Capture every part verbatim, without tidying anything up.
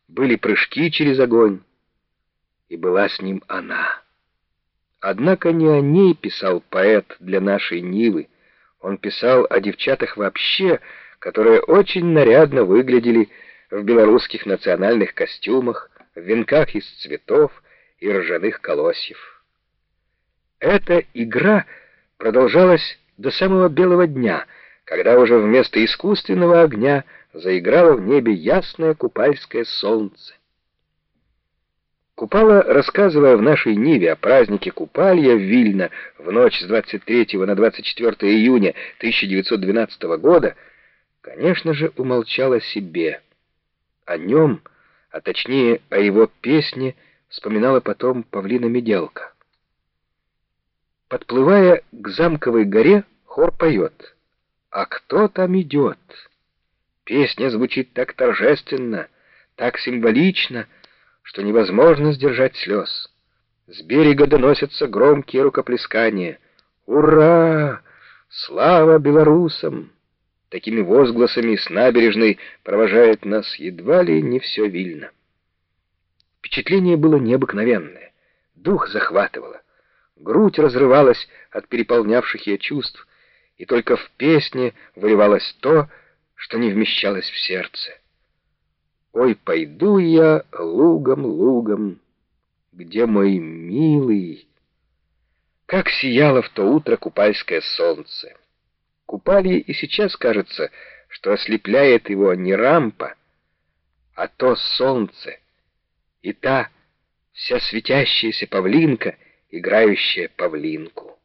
были прыжки через огонь, и была с ним она. Однако не о ней писал поэт для нашей Нивы. Он писал о девчатах вообще, которые очень нарядно выглядели в белорусских национальных костюмах, в венках из цветов и ржаных колосьев. Эта игра продолжалась до самого белого дня, когда уже вместо искусственного огня заиграло в небе ясное купальское солнце. Купала, рассказывая в нашей Ниве о празднике Купалья в Вильно в ночь с двадцать третьего на двадцать четвёртое июня тысяча девятьсот двенадцатого года, конечно же, умолчал о себе. О нем, а точнее о его песне, вспоминала потом Павлина Меделка. Подплывая к замковой горе, хор поет: «А кто там идет?» Песня звучит так торжественно, так символично, что невозможно сдержать слез. С берега доносятся громкие рукоплескания. «Ура! Слава белорусам!» Такими возгласами с набережной провожает нас едва ли не все Вильно. Впечатление было необыкновенное, дух захватывало, грудь разрывалась от переполнявших ее чувств, и только в песне выливалось то, что не вмещалось в сердце. «Ой, пойду я лугом, лугом, где мой милый...» Как сияло в то утро купальское солнце! Купалье и сейчас кажется, что ослепляет его не рампа, а то солнце и та вся светящаяся павлинка, играющая павлинку.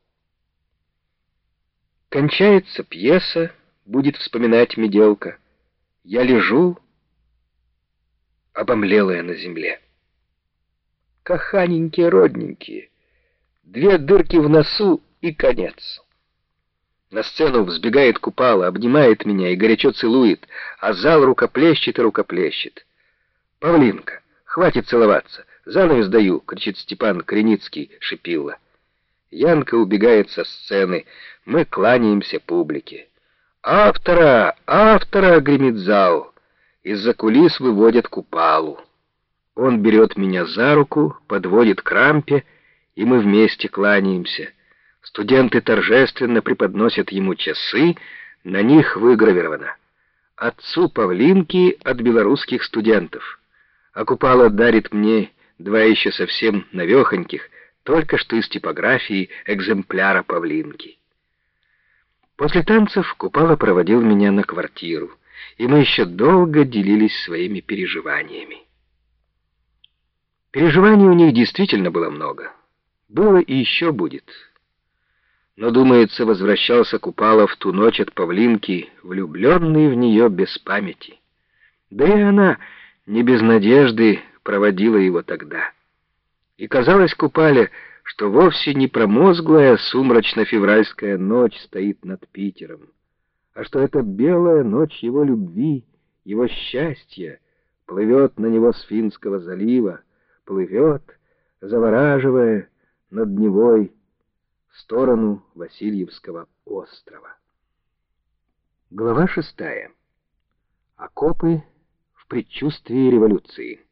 Кончается пьеса, будет вспоминать Меделка. Я лежу, обомлелая на земле. Каханенькие родненькие, две дырки в носу и конец. На сцену взбегает Купала, обнимает меня и горячо целует, а зал рукоплещет и рукоплещет. «Павлинка, хватит целоваться, занавес даю!» — кричит Степан Креницкий шипило. Янка убегает со сцены, мы кланяемся публике. «Автора! Автора!» — гремит зал. Из-за кулис выводят Купалу. Он берет меня за руку, подводит к рампе, и мы вместе кланяемся. Студенты торжественно преподносят ему часы, на них выгравировано: «Отцу Павлинки от белорусских студентов». А Купала дарит мне два еще совсем новехоньких, только что из типографии экземпляра Павлинки. После танцев Купала проводил меня на квартиру, и мы еще долго делились своими переживаниями. Переживаний у них действительно было много. Было и еще будет. Но, думается, возвращался Купала в ту ночь от Павлинки, влюбленный в нее без памяти. Да и она не без надежды проводила его тогда. И казалось Купале, что вовсе не промозглая сумрачно-февральская ночь стоит над Питером, а что эта белая ночь его любви, его счастья плывет на него с Финского залива, плывет, завораживая над Невой в сторону Васильевского острова. Глава шестая. Окопы в предчувствии революции.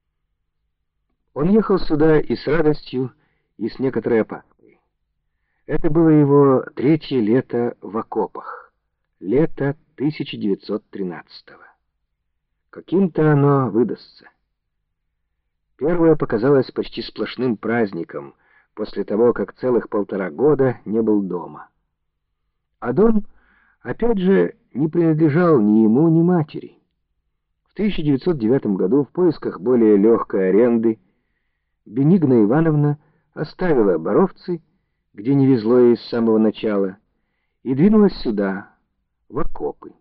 Он ехал сюда и с радостью, и с некоторой опаской. Это было его третье лето в окопах, лето тысяча девятьсот тринадцатого. Каким-то оно выдастся. Первое показалось почти сплошным праздником после того, как целых полтора года не был дома. А дом, опять же, не принадлежал ни ему, ни матери. В тысяча девятьсот девятом году в поисках более легкой аренды Бенигна Ивановна оставила Боровцы, где не везло ей с самого начала, и двинулась сюда, в окопы.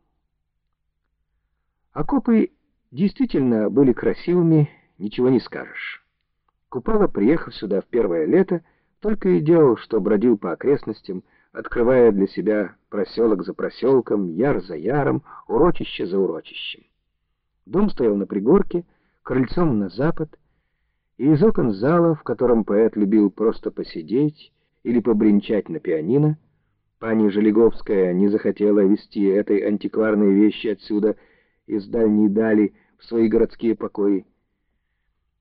Окопы действительно были красивыми, ничего не скажешь. Купала, приехав сюда в первое лето, только и делал, что бродил по окрестностям, открывая для себя проселок за проселком, яр за яром, урочище за урочищем. Дом стоял на пригорке, крыльцом на запад, и из окон зала, в котором поэт любил просто посидеть или побренчать на пианино, пани Желеговская не захотела везти этой антикварной вещи отсюда, из дальней дали, в свои городские покои,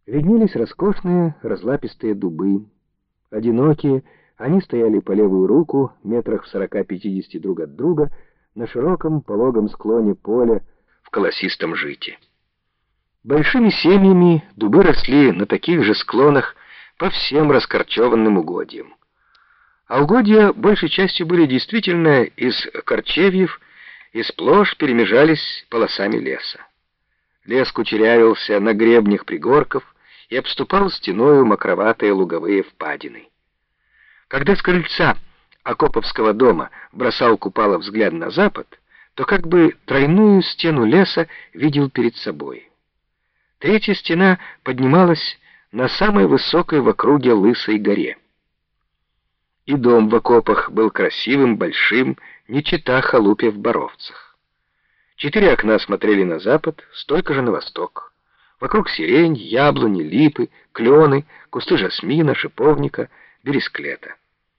Виднелись роскошные разлапистые дубы. Одинокие, они стояли по левую руку, метрах в сорока-пятидесяти друг от друга, на широком пологом склоне поля в колосистом жите. Большими семьями дубы росли на таких же склонах по всем раскорчеванным угодьям. А угодья большей частью были действительно из корчевьев и сплошь перемежались полосами леса. Лес кучерявился на гребнях пригорков и обступал стеною мокроватые луговые впадины. Когда с крыльца Акоповского дома бросал Купала взгляд на запад, то как бы тройную стену леса видел перед собой. Третья стена поднималась на самой высокой в округе Лысой горе. И дом в окопах был красивым, большим, не чета халупе в Боровцах. Четыре окна смотрели на запад, столько же на восток. Вокруг сирень, яблони, липы, клены, кусты жасмина, шиповника, бересклета.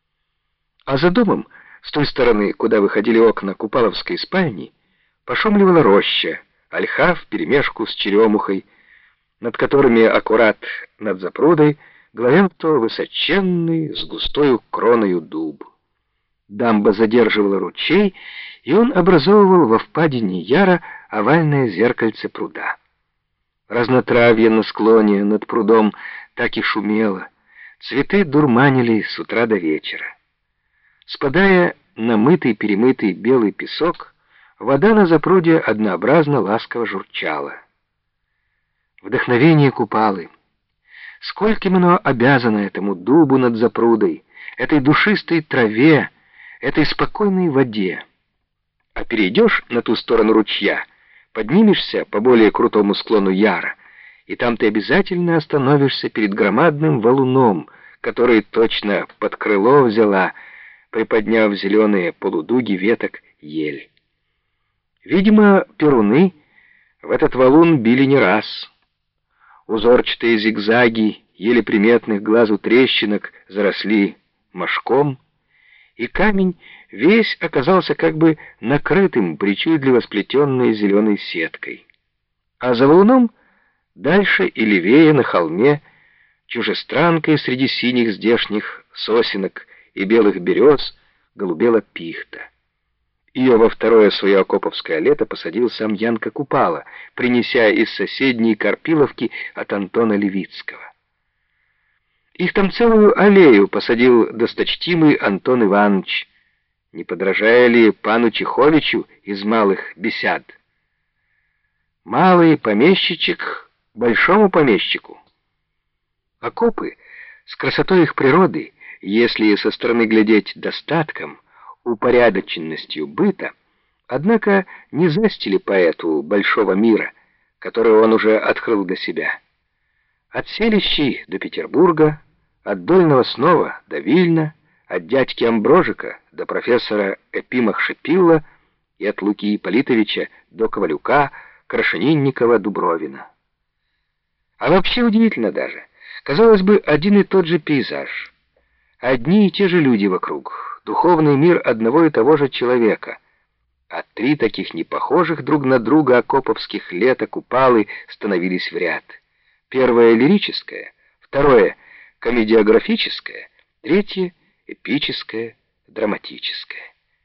А за домом, с той стороны, куда выходили окна Купаловской спальни, пошумливала роща, ольха вперемешку с черемухой, над которыми аккурат над запрудой главенствовал высоченный с густою кроною дуб. Дамба задерживала ручей, и он образовывал во впадине Яра овальное зеркальце пруда. Разнотравье на склоне над прудом так и шумело, цветы дурманили с утра до вечера. Спадая на мытый-перемытый белый песок, вода на запруде однообразно ласково журчала. Вдохновение Купалы. Скольким оно обязано этому дубу над запрудой, этой душистой траве, этой спокойной воде. А перейдешь на ту сторону ручья, поднимешься по более крутому склону Яра, и там ты обязательно остановишься перед громадным валуном, который точно под крыло взяла, приподняв зеленые полудуги веток ель. Видимо, перуны в этот валун били не раз. Узорчатые зигзаги еле приметных глазу трещинок заросли мошком, и камень весь оказался как бы накрытым причудливо сплетенной зеленой сеткой. А за валуном, дальше и левее на холме, чужестранкой среди синих здешних сосенок и белых берез голубела пихта. Ее во второе свое акоповское лето посадил сам Янка Купала, принеся из соседней Карпиловки от Антона Левицкого. Их там целую аллею посадил досточтимый Антон Иванович, не подражая ли пану Чеховичу из малых бесяд. Малый помещичек большому помещику. Окопы с красотой их природы, если со стороны глядеть достатком, упорядоченностью быта, однако не застили поэту большого мира, который он уже открыл для себя. От селищей до Петербурга, от Дольного Снова до Вильна, от дядьки Амброжика до профессора Эпима Хшепилла и от Луки Ипполитовича до Ковалюка, Крашенинникова, Дубровина. А вообще удивительно даже. Казалось бы, один и тот же пейзаж. Одни и те же люди вокруг, духовный мир одного и того же человека. А три таких непохожих друг на друга акоповских лета Купалы становились в ряд. Первое — лирическое, второе — комедиографическое, третье — эпическое, драматическое.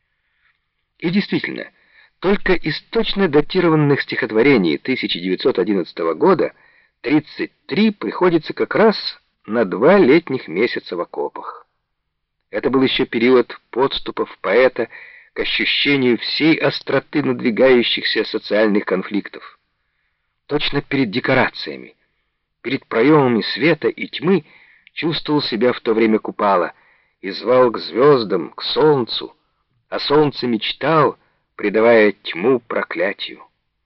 И действительно, только из точно датированных стихотворений тысяча девятьсот одиннадцатого года тридцать три приходится как раз на два летних месяца в окопах. Это был еще период подступов поэта к ощущению всей остроты надвигающихся социальных конфликтов. Точно перед декорациями, перед проемами света и тьмы чувствовал себя в то время Купала и звал к звездам, к солнцу, а солнце мечтал, предавая тьму проклятию.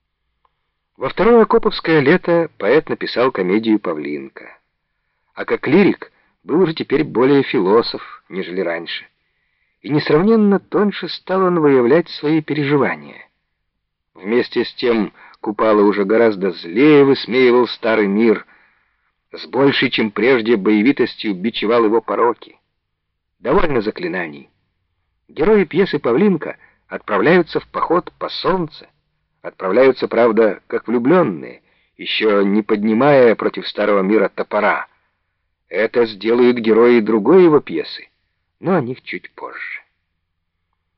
Во второе акоповское лето поэт написал комедию «Павлинка», а как лирик был уже теперь более философ, нежели раньше, и несравненно тоньше стал он выявлять свои переживания. Вместе с тем Купала уже гораздо злее высмеивал старый мир, с большей, чем прежде, боевитостью бичевал его пороки. Довольно заклинаний. Герои пьесы «Павлинка» отправляются в поход по солнце, отправляются, правда, как влюбленные, еще не поднимая против старого мира топора. Это сделают герои другой его пьесы, но о них чуть позже.